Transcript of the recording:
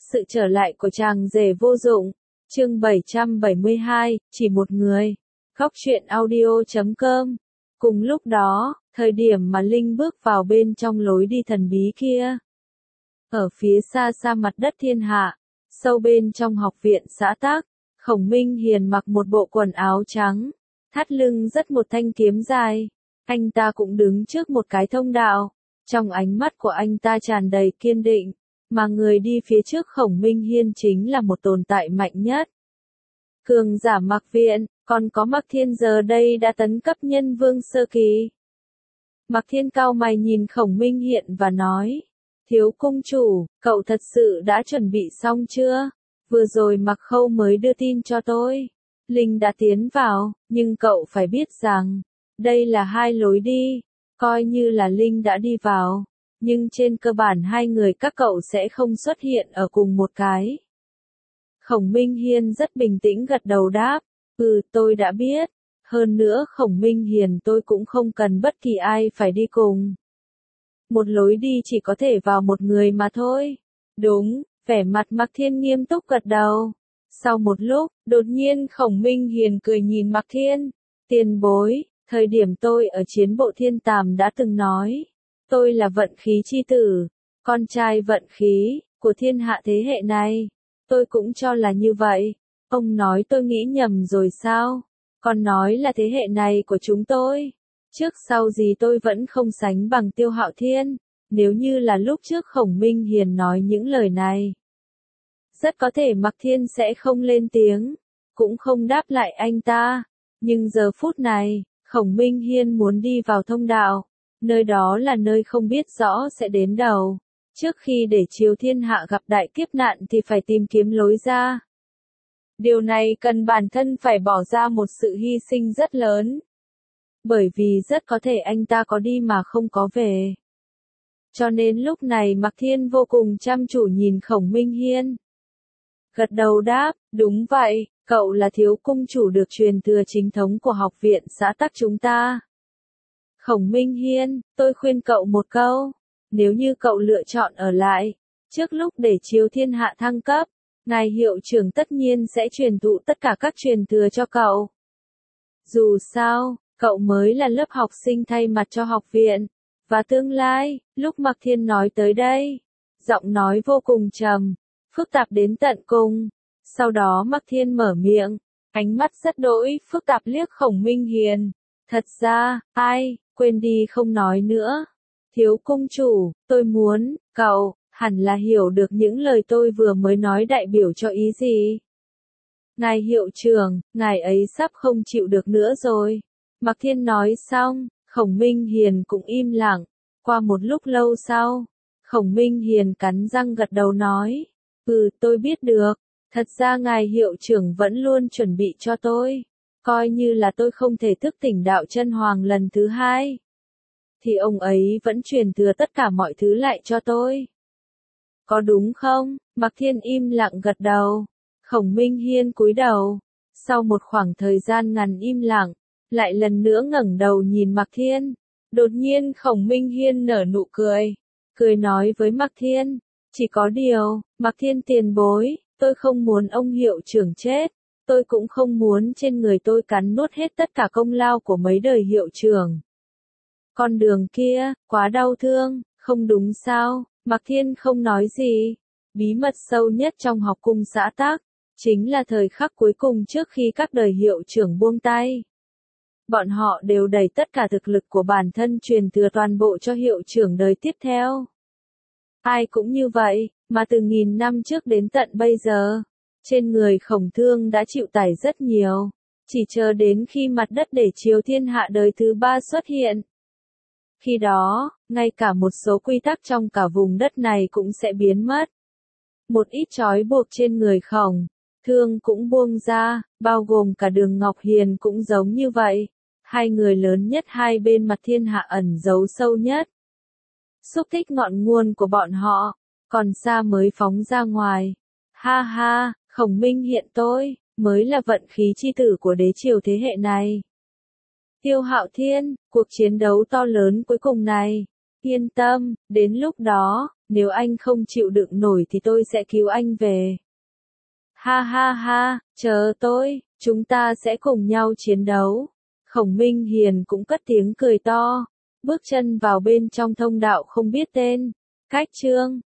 sự trở lại của chàng rể vô dụng. Chương 772, chỉ một người. Góc truyện audio.com. Cùng lúc đó, thời điểm mà Linh bước vào bên trong lối đi thần bí kia. Ở phía xa xa mặt đất thiên hạ, sâu bên trong học viện xã tắc, Khổng Minh Hiền mặc một bộ quần áo trắng, thắt lưng dắt một thanh kiếm dài. Anh ta cũng đứng trước một cái thông đạo. Trong ánh mắt của anh ta tràn đầy kiên định, mà người đi phía trước Khổng Minh Hiên chính là một tồn tại mạnh nhất. Cường giả Mạc Viện, còn có Mạc Thiên giờ đây đã tấn cấp nhân vương sơ kỳ. Mạc Thiên cau mày nhìn Khổng Minh Hiên và nói, thiếu cung chủ, cậu thật sự đã chuẩn bị xong chưa? Vừa rồi Mạc Khâu mới đưa tin cho tôi. Linh đã tiến vào, nhưng cậu phải biết rằng, đây là hai lối đi. Coi như là Linh đã đi vào, nhưng trên cơ bản hai người các cậu sẽ không xuất hiện ở cùng một cái. Khổng Minh Hiên rất bình tĩnh gật đầu đáp, tôi đã biết. Hơn nữa Khổng Minh Hiền tôi cũng không cần bất kỳ ai phải đi cùng. Một lối đi chỉ có thể vào một người mà thôi. Đúng, vẻ mặt Mạc Thiên nghiêm túc gật đầu. Sau một lúc, đột nhiên Khổng Minh Hiền cười nhìn Mạc Thiên. Tiền bối, thời điểm tôi ở chiến bộ thiên tàm đã từng nói, tôi là vận khí chi tử, con trai vận khí của thiên hạ thế hệ này. Tôi cũng cho là như vậy. Ông nói tôi nghĩ nhầm rồi sao? Còn nói là thế hệ này của chúng tôi. Trước sau gì tôi vẫn không sánh bằng Tiêu Hạo Thiên. Nếu như là lúc trước Khổng Minh Hiền nói những lời này, rất có thể Mạc Thiên sẽ không lên tiếng, cũng không đáp lại anh ta. Nhưng giờ phút này, Khổng Minh Hiên muốn đi vào thông đạo. Nơi đó là nơi không biết rõ sẽ đến đâu. Trước khi để chiếu thiên hạ gặp đại kiếp nạn thì phải tìm kiếm lối ra. Điều này cần bản thân phải bỏ ra một sự hy sinh rất lớn. Bởi vì rất có thể anh ta có đi mà không có về. Cho nên lúc này Mạc Thiên vô cùng chăm chủ nhìn Khổng Minh Hiên. Gật đầu đáp, đúng vậy, cậu là thiếu cung chủ được truyền thừa chính thống của học viện xã tắc chúng ta. Khổng Minh Hiên, tôi khuyên cậu một câu. Nếu như cậu lựa chọn ở lại, trước lúc để chiếu thiên hạ thăng cấp, ngài hiệu trưởng tất nhiên sẽ truyền thụ tất cả các truyền thừa cho cậu. Dù sao, cậu mới là lớp học sinh thay mặt cho học viện. Và tương lai, lúc Mạc Thiên nói tới đây, giọng nói vô cùng trầm, phức tạp đến tận cùng. Sau đó Mạc Thiên mở miệng, ánh mắt rất đỗi phức tạp liếc Khổng Minh Hiền. Thật ra, quên đi không nói nữa. Thiếu cung chủ, tôi muốn, cậu, hẳn là hiểu được những lời tôi vừa mới nói đại biểu cho ý gì. Ngài hiệu trưởng, ngài ấy sắp không chịu được nữa rồi. Mạc Thiên nói xong, Khổng Minh Hiền cũng im lặng. Qua một lúc lâu sau, Khổng Minh Hiền cắn răng gật đầu nói, tôi biết được. Thật ra ngài hiệu trưởng vẫn luôn chuẩn bị cho tôi. Coi như là tôi không thể thức tỉnh đạo chân hoàng lần thứ hai, thì ông ấy vẫn truyền thừa tất cả mọi thứ lại cho tôi. Có đúng không? Mạc Thiên im lặng gật đầu. Khổng Minh Hiên cúi đầu. Sau một khoảng thời gian ngắn im lặng, lại lần nữa ngẩng đầu nhìn Mạc Thiên. Đột nhiên Khổng Minh Hiên nở nụ cười. Cười nói với Mạc Thiên, chỉ có điều, Mạc Thiên tiền bối, tôi không muốn ông hiệu trưởng chết. Tôi cũng không muốn trên người tôi cắn nuốt hết tất cả công lao của mấy đời hiệu trưởng. Con đường kia, quá đau thương, không đúng sao? Mạc Thiên không nói gì. Bí mật sâu nhất trong học cung xã tắc, chính là thời khắc cuối cùng trước khi các đời hiệu trưởng buông tay. Bọn họ đều đẩy tất cả thực lực của bản thân truyền thừa toàn bộ cho hiệu trưởng đời tiếp theo. Ai cũng như vậy, mà từ nghìn năm trước đến tận bây giờ, trên người Khổng Thương đã chịu tải rất nhiều. Chỉ chờ đến khi mặt đất để chiếu thiên hạ đời thứ ba xuất hiện. Khi đó, ngay cả một số quy tắc trong cả vùng đất này cũng sẽ biến mất. Một ít trói buộc trên người Khổng Thương cũng buông ra, bao gồm cả Đường Ngọc Hiền cũng giống như vậy. Hai người lớn nhất hai bên mặt thiên hạ ẩn giấu sâu nhất. Xúc tích ngọn nguồn của bọn họ, còn xa mới phóng ra ngoài. Ha ha, Khổng Minh Hiền tôi, mới là vận khí chi tử của đế triều thế hệ này. Tiêu Hạo Thiên, cuộc chiến đấu to lớn cuối cùng này. Yên tâm, đến lúc đó, Nếu anh không chịu đựng nổi thì tôi sẽ cứu anh về. Ha ha ha, chờ tôi, chúng ta sẽ cùng nhau chiến đấu. Khổng Minh Hiền cũng cất tiếng cười to, bước chân vào bên trong thông đạo không biết tên. Cách chương